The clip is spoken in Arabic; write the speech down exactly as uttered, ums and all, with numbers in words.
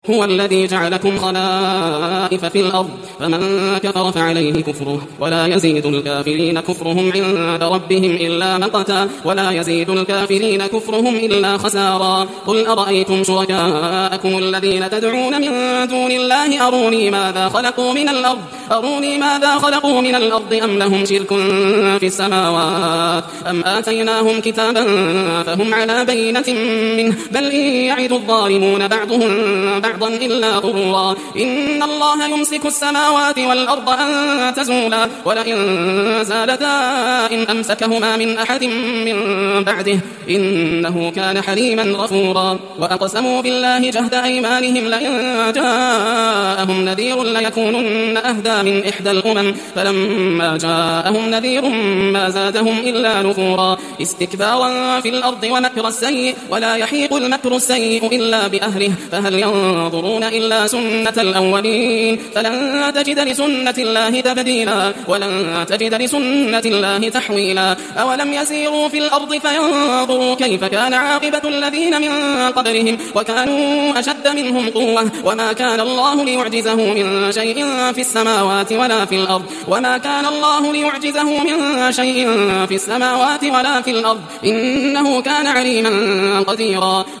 هو الذي جعلكم خلائف في الأرض فمن كفر فعليه كفره ولا يزيد الكافرين كفرهم عند ربهم إلا مقتا ولا يزيد الكافرين كفرهم إلا خسارا. قل أرأيتم شركاءكم الذين تدعون من دون الله أروني ماذا خلقوا من الأرض أروني ماذا خلقوا من الأرض أم لهم شرك في السماوات أم آتيناهم كتابا فهم على بينة منه بل إن يعد الظالمون بعضهم بعضا إلا غرورا. إن الله يمسك السماوات والأرض أن تزولا ولئن زالتا إن أمسكهما من أحد من بعده إنه كان حليما غفورا. وأقسموا بالله جهد أيمانهم لئن جاءهم نذير ليكونن أهدى من إحدى الأمم فلما جاءهم نذير ما زادهم إلا نفورا استكبارا في الأرض ومكر السيء ولا يحيق المكر السيء إلا بأهله فهل ينظرون إلا سنة الأولين فلن تجد لسنة الله تبديلا ولن تجد لسنة الله تحويلا. أولم يسيروا في الأرض فينظروا كيف كان عاقبة الذين من قبلهم وكانوا أشد منهم قوة وما كان الله ليعجزه من شيء في السماوات ولا في الأرض وما كان الله ليعجزه من شيء في السماوات ولا في الأرض إنه كان عليما قديرا.